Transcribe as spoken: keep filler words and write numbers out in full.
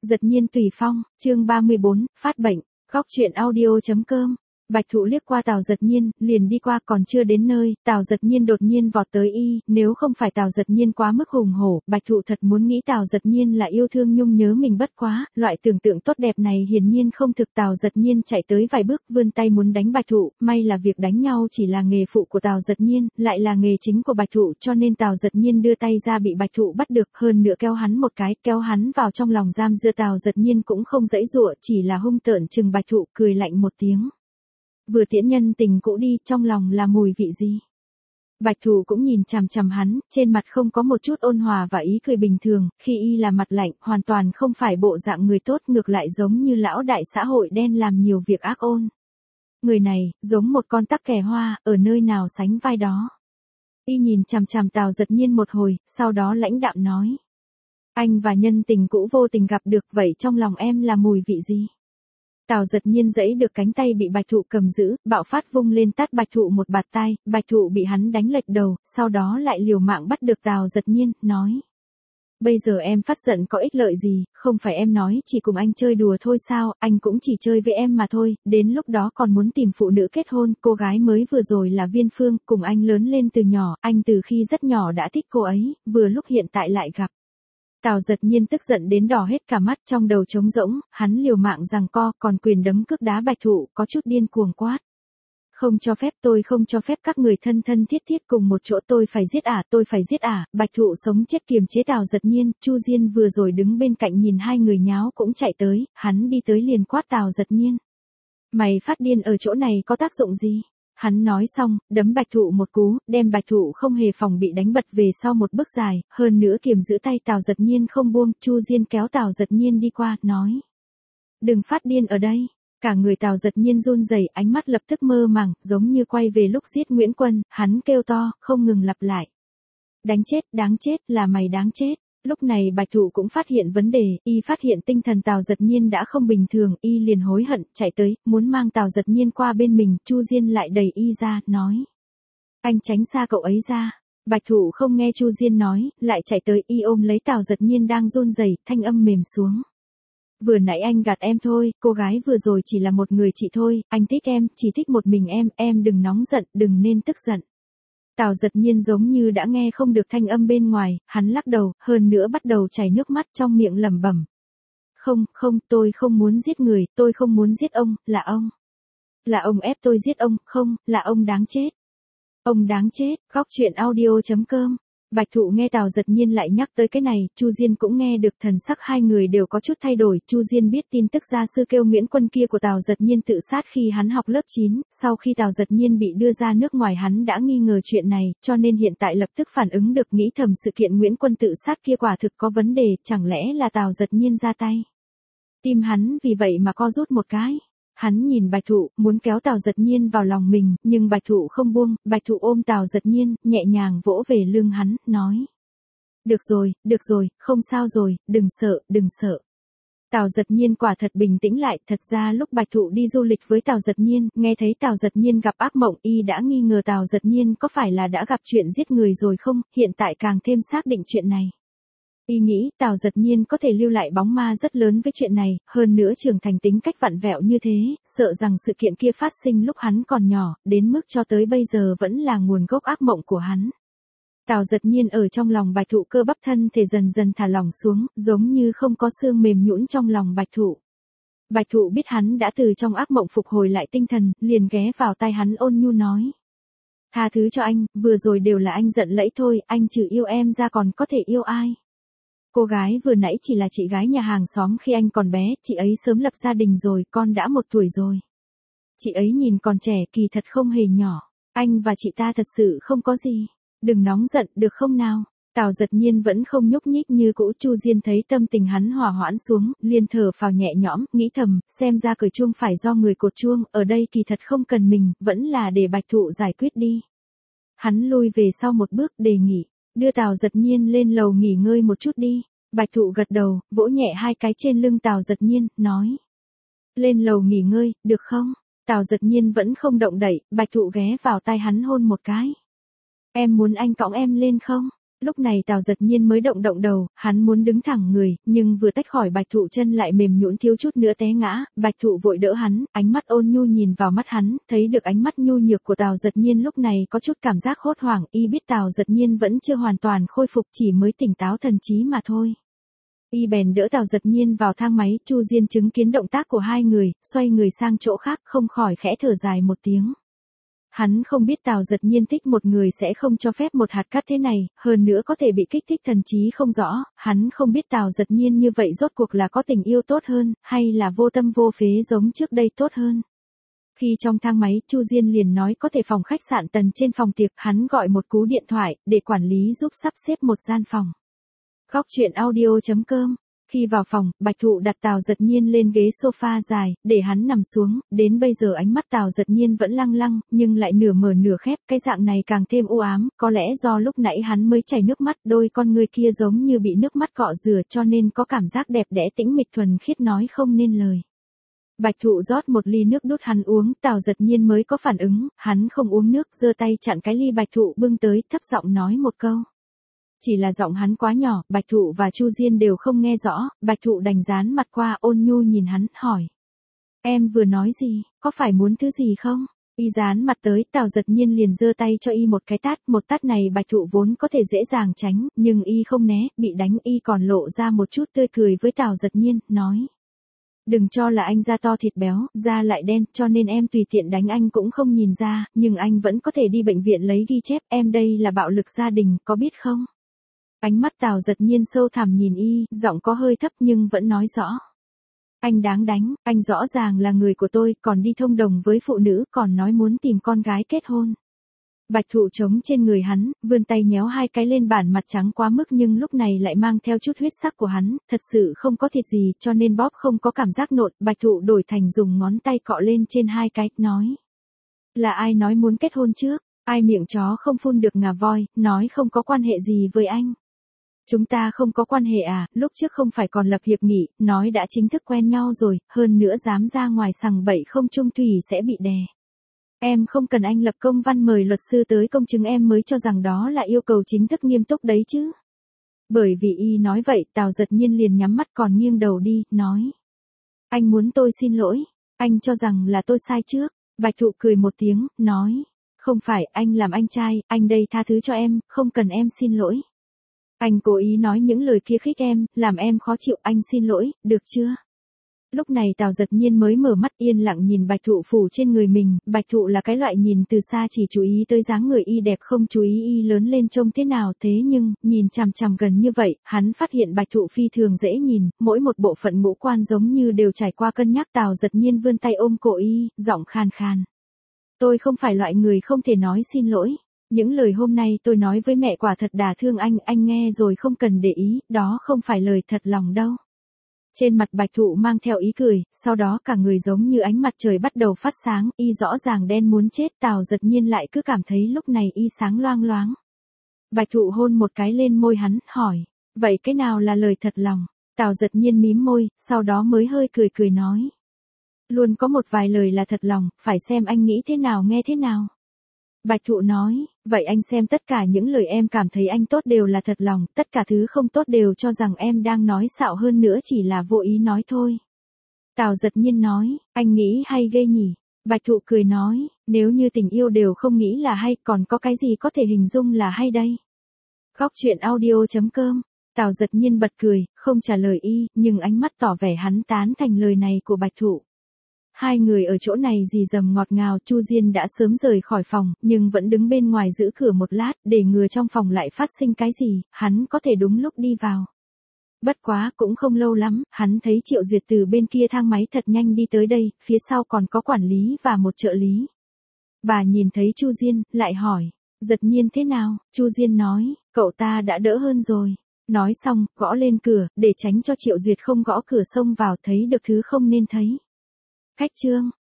Giật nhiên tùy phong, chương ba mươi bốn, phát bệnh, góc truyện audio.com. Bạch Thụ liếc qua Tào Giật Nhiên, liền đi qua, còn chưa đến nơi, Tào Giật Nhiên đột nhiên vọt tới y, nếu không phải Tào Giật Nhiên quá mức hùng hổ, Bạch Thụ thật muốn nghĩ Tào Giật Nhiên là yêu thương nhung nhớ mình bất quá, loại tưởng tượng tốt đẹp này hiển nhiên không thực. Tào Giật Nhiên chạy tới vài bước, vươn tay muốn đánh Bạch Thụ, may là việc đánh nhau chỉ là nghề phụ của Tào Giật Nhiên, lại là nghề chính của Bạch Thụ, cho nên Tào Giật Nhiên đưa tay ra bị Bạch Thụ bắt được, hơn nữa kéo hắn một cái, kéo hắn vào trong lòng giam giữ. Tào Giật Nhiên cũng không giãy giụa, chỉ là hung tợn chừng Bạch Thụ, cười lạnh một tiếng. Vừa tiễn nhân tình cũ đi, trong lòng là mùi vị gì? Bạch Thụ cũng nhìn chằm chằm hắn, trên mặt không có một chút ôn hòa và ý cười bình thường, khi y là mặt lạnh, hoàn toàn không phải bộ dạng người tốt, ngược lại giống như lão đại xã hội đen làm nhiều việc ác ôn. Người này, giống một con tắc kè hoa, ở nơi nào sánh vai đó. Y nhìn chằm chằm Tào Giật Nhiên một hồi, sau đó lãnh đạm nói. Anh và nhân tình cũ vô tình gặp được, vậy trong lòng em là mùi vị gì? Tào Giật Nhiên giãy được cánh tay bị Bạch Thụ cầm giữ, bạo phát vung lên tát Bạch Thụ một bạt tai, Bạch Thụ bị hắn đánh lệch đầu, sau đó lại liều mạng bắt được Tào Giật Nhiên, nói. Bây giờ em phát giận có ích lợi gì, không phải em nói chỉ cùng anh chơi đùa thôi sao, anh cũng chỉ chơi với em mà thôi, đến lúc đó còn muốn tìm phụ nữ kết hôn, cô gái mới vừa rồi là Viên Phương, cùng anh lớn lên từ nhỏ, anh từ khi rất nhỏ đã thích cô ấy, vừa lúc hiện tại lại gặp. Tào Giật Nhiên tức giận đến đỏ hết cả mắt, trong đầu trống rỗng, hắn liều mạng giằng co, còn quyền đấm cước đá Bạch Thụ, có chút điên cuồng quát. Không cho phép, tôi không cho phép các người thân thân thiết thiết cùng một chỗ, tôi phải giết ả, tôi phải giết ả. Bạch Thụ sống chết kiềm chế Tào Giật Nhiên, Chu Diên vừa rồi đứng bên cạnh nhìn hai người nháo cũng chạy tới, hắn đi tới liền quát Tào Giật Nhiên. Mày phát điên ở chỗ này có tác dụng gì? Hắn nói xong, đấm Bạch Thụ một cú, đem Bạch Thụ không hề phòng bị đánh bật về sau một bước dài, hơn nữa kiềm giữ tay Tào Giật Nhiên không buông. Chu Diên kéo Tào Giật Nhiên đi qua, nói. Đừng phát điên ở đây. Cả người Tào Giật Nhiên run rẩy, ánh mắt lập tức mơ màng, giống như quay về lúc giết Nguyễn Quân, hắn kêu to, không ngừng lặp lại. Đánh chết, đáng chết, là mày đáng chết. Lúc này Bạch Thụ cũng phát hiện vấn đề, y phát hiện tinh thần Tào Giật Nhiên đã không bình thường, y liền hối hận, chạy tới, muốn mang Tào Giật Nhiên qua bên mình, Chu Diên lại đẩy y ra, nói. Anh tránh xa cậu ấy ra. Bạch Thụ không nghe Chu Diên nói, lại chạy tới, y ôm lấy Tào Giật Nhiên đang run rẩy, thanh âm mềm xuống. Vừa nãy anh gạt em thôi, cô gái vừa rồi chỉ là một người chị thôi, anh thích em, chỉ thích một mình em, em đừng nóng giận, đừng nên tức giận. Tào Giật Nhiên giống như đã nghe không được thanh âm bên ngoài, hắn lắc đầu, hơn nữa bắt đầu chảy nước mắt, trong miệng lẩm bẩm. Không, không, tôi không muốn giết người, tôi không muốn giết ông, là ông. Là ông ép tôi giết ông, không, là ông đáng chết. Ông đáng chết, góc truyện audio.com. Bạch Thụ nghe Tào Giật Nhiên lại nhắc tới cái này, Chu Diên cũng nghe được, thần sắc hai người đều có chút thay đổi. Chu Diên biết tin tức gia sư kêu Nguyễn Quân kia của Tào Giật Nhiên tự sát khi hắn học lớp chín, sau khi Tào Giật Nhiên bị đưa ra nước ngoài hắn đã nghi ngờ chuyện này, cho nên hiện tại lập tức phản ứng được, nghĩ thầm sự kiện Nguyễn Quân tự sát kia quả thực có vấn đề, chẳng lẽ là Tào Giật Nhiên ra tay. Tim hắn vì vậy mà co rút một cái. Hắn nhìn Bạch Thụ, muốn kéo Tào Giật Nhiên vào lòng mình, nhưng Bạch Thụ không buông, Bạch Thụ ôm Tào Giật Nhiên, nhẹ nhàng vỗ về lưng hắn, nói. Được rồi, được rồi, không sao rồi, đừng sợ, đừng sợ. Tào Giật Nhiên quả thật bình tĩnh lại, thật ra lúc Bạch Thụ đi du lịch với Tào Giật Nhiên, nghe thấy Tào Giật Nhiên gặp ác mộng, y đã nghi ngờ Tào Giật Nhiên có phải là đã gặp chuyện giết người rồi không, hiện tại càng thêm xác định chuyện này. Y nghĩ Tào Giật Nhiên có thể lưu lại bóng ma rất lớn với chuyện này, hơn nữa trưởng thành tính cách vặn vẹo như thế, sợ rằng sự kiện kia phát sinh lúc hắn còn nhỏ, đến mức cho tới bây giờ vẫn là nguồn gốc ác mộng của hắn. Tào Giật Nhiên ở trong lòng Bạch Thụ, cơ bắp thân thể dần dần thả lỏng xuống, giống như không có xương mềm nhũn trong lòng Bạch Thụ. Bạch Thụ biết hắn đã từ trong ác mộng phục hồi lại tinh thần, liền ghé vào tai hắn ôn nhu nói. Tha thứ cho anh, vừa rồi đều là anh giận lẫy thôi, anh trừ yêu em ra còn có thể yêu ai. Cô gái vừa nãy chỉ là chị gái nhà hàng xóm khi anh còn bé, chị ấy sớm lập gia đình rồi, con đã một tuổi rồi. Chị ấy nhìn còn trẻ, kỳ thật không hề nhỏ, anh và chị ta thật sự không có gì. Đừng nóng giận, được không nào? Tào Giật Nhiên vẫn không nhúc nhích như cũ. Chu Diên thấy tâm tình hắn hòa hoãn xuống, liền thở phào nhẹ nhõm, nghĩ thầm, xem ra cởi chuông phải do người cột chuông, ở đây kỳ thật không cần mình, vẫn là để Bạch Thụ giải quyết đi. Hắn lui về sau một bước, đề nghị. Đưa Tào Giật Nhiên lên lầu nghỉ ngơi một chút đi. Bạch Thụ gật đầu, vỗ nhẹ hai cái trên lưng Tào Giật Nhiên, nói. Lên lầu nghỉ ngơi, được không? Tào Giật Nhiên vẫn không động đậy, Bạch Thụ ghé vào tai hắn hôn một cái. Em muốn anh cõng em lên không? Lúc này Tào Giật Nhiên mới động động đầu, hắn muốn đứng thẳng người, nhưng vừa tách khỏi Bạch Thụ chân lại mềm nhũn thiếu chút nữa té ngã, Bạch Thụ vội đỡ hắn, ánh mắt ôn nhu nhìn vào mắt hắn, thấy được ánh mắt nhu nhược của Tào Giật Nhiên lúc này có chút cảm giác hốt hoảng, y biết Tào Giật Nhiên vẫn chưa hoàn toàn khôi phục chỉ mới tỉnh táo thần trí mà thôi. Y bèn đỡ Tào Giật Nhiên vào thang máy, Chu Diên chứng kiến động tác của hai người, xoay người sang chỗ khác không khỏi khẽ thở dài một tiếng. Hắn không biết Tào Giật Nhiên thích một người sẽ không cho phép một hạt cát thế này, hơn nữa có thể bị kích thích thần trí không rõ, hắn không biết Tào Giật Nhiên như vậy rốt cuộc là có tình yêu tốt hơn, hay là vô tâm vô phế giống trước đây tốt hơn. Khi trong thang máy, Chu Diên liền nói có thể phòng khách sạn tầng trên phòng tiệc, hắn gọi một cú điện thoại, để quản lý giúp sắp xếp một gian phòng. Góc truyện audio chấm com. Khi vào phòng, Bạch Thụ đặt Tào Giật Nhiên lên ghế sofa dài, để hắn nằm xuống, đến bây giờ ánh mắt Tào Giật Nhiên vẫn lăng lăng, nhưng lại nửa mở nửa khép, cái dạng này càng thêm u ám, có lẽ do lúc nãy hắn mới chảy nước mắt, đôi con người kia giống như bị nước mắt cọ rửa cho nên có cảm giác đẹp đẽ tĩnh mịch thuần khiết nói không nên lời. Bạch Thụ rót một ly nước đút hắn uống, Tào Giật Nhiên mới có phản ứng, hắn không uống nước, giơ tay chặn cái ly Bạch Thụ bưng tới, thấp giọng nói một câu. Chỉ là giọng hắn quá nhỏ, Bạch Thụ và Chu Diên đều không nghe rõ, Bạch Thụ đành dán mặt qua ôn nhu nhìn hắn, hỏi. Em vừa nói gì, có phải muốn thứ gì không? Y dán mặt tới, Tào Giật Nhiên liền giơ tay cho y một cái tát, một tát này Bạch Thụ vốn có thể dễ dàng tránh, nhưng y không né, bị đánh y còn lộ ra một chút tươi cười với Tào Giật Nhiên, nói. Đừng cho là anh da to thịt béo, da lại đen, cho nên em tùy tiện đánh anh cũng không nhìn ra, nhưng anh vẫn có thể đi bệnh viện lấy ghi chép, em đây là bạo lực gia đình, có biết không? Ánh mắt Tào Giật Nhiên sâu thẳm nhìn y, giọng có hơi thấp nhưng vẫn nói rõ. Anh đáng đánh, anh rõ ràng là người của tôi, còn đi thông đồng với phụ nữ, còn nói muốn tìm con gái kết hôn. Bạch Thụ trống trên người hắn, vươn tay nhéo hai cái lên bản mặt trắng quá mức nhưng lúc này lại mang theo chút huyết sắc của hắn, thật sự không có thịt gì cho nên bóp không có cảm giác nộn, Bạch Thụ đổi thành dùng ngón tay cọ lên trên hai cái, nói. Là ai nói muốn kết hôn trước, ai miệng chó không phun được ngà voi, nói không có quan hệ gì với anh. Chúng ta không có quan hệ à, lúc trước không phải còn lập hiệp nghị, nói đã chính thức quen nhau rồi, hơn nữa dám ra ngoài sằng bậy không chung thủy sẽ bị đè. Em không cần anh lập công văn mời luật sư tới công chứng em mới cho rằng đó là yêu cầu chính thức nghiêm túc đấy chứ. Bởi vì y nói vậy, Tào Giật Nhiên liền nhắm mắt còn nghiêng đầu đi, nói. Anh muốn tôi xin lỗi, anh cho rằng là tôi sai trước. Bạch Thụ cười một tiếng, nói. Không phải, anh làm anh trai, anh đây tha thứ cho em, không cần em xin lỗi. Anh cố ý nói những lời kia khích em, làm em khó chịu, anh xin lỗi, được chưa? Lúc này Tào Giật Nhiên mới mở mắt yên lặng nhìn Bạch Thụ phủ trên người mình, Bạch Thụ là cái loại nhìn từ xa chỉ chú ý tới dáng người y đẹp không chú ý y lớn lên trông thế nào thế nhưng, nhìn chằm chằm gần như vậy, hắn phát hiện Bạch Thụ phi thường dễ nhìn, mỗi một bộ phận ngũ quan giống như đều trải qua cân nhắc. Tào Giật Nhiên vươn tay ôm cổ y, giọng khàn khàn. Tôi không phải loại người không thể nói xin lỗi. Những lời hôm nay tôi nói với mẹ quả thật đả thương anh, anh nghe rồi không cần để ý, đó không phải lời thật lòng đâu. Trên mặt Bạch Thụ mang theo ý cười, sau đó cả người giống như ánh mặt trời bắt đầu phát sáng, y rõ ràng đen muốn chết, Tào Giật Nhiên lại cứ cảm thấy lúc này y sáng loang loáng. Bạch Thụ hôn một cái lên môi hắn, hỏi, vậy cái nào là lời thật lòng? Tào Giật Nhiên mím môi, sau đó mới hơi cười cười nói. Luôn có một vài lời là thật lòng, phải xem anh nghĩ thế nào nghe thế nào. Bạch Thụ nói, vậy anh xem tất cả những lời em cảm thấy anh tốt đều là thật lòng, tất cả thứ không tốt đều cho rằng em đang nói xạo hơn nữa chỉ là vô ý nói thôi. Tào Giật Nhiên nói, anh nghĩ hay ghê nhỉ? Bạch Thụ cười nói, nếu như tình yêu đều không nghĩ là hay, còn có cái gì có thể hình dung là hay đây? Góc truyện audio chấm com. Tào Giật Nhiên bật cười, không trả lời y, nhưng ánh mắt tỏ vẻ hắn tán thành lời này của Bạch Thụ. Hai người ở chỗ này rì rầm ngọt ngào, Chu Diên đã sớm rời khỏi phòng, nhưng vẫn đứng bên ngoài giữ cửa một lát, để ngừa trong phòng lại phát sinh cái gì, hắn có thể đúng lúc đi vào. Bất quá, cũng không lâu lắm, hắn thấy Triệu Duyệt từ bên kia thang máy thật nhanh đi tới đây, phía sau còn có quản lý và một trợ lý. Bà nhìn thấy Chu Diên, lại hỏi, Giật Nhiên thế nào? Chu Diên nói, cậu ta đã đỡ hơn rồi. Nói xong, gõ lên cửa, để tránh cho Triệu Duyệt không gõ cửa xông vào thấy được thứ không nên thấy. Khách trương,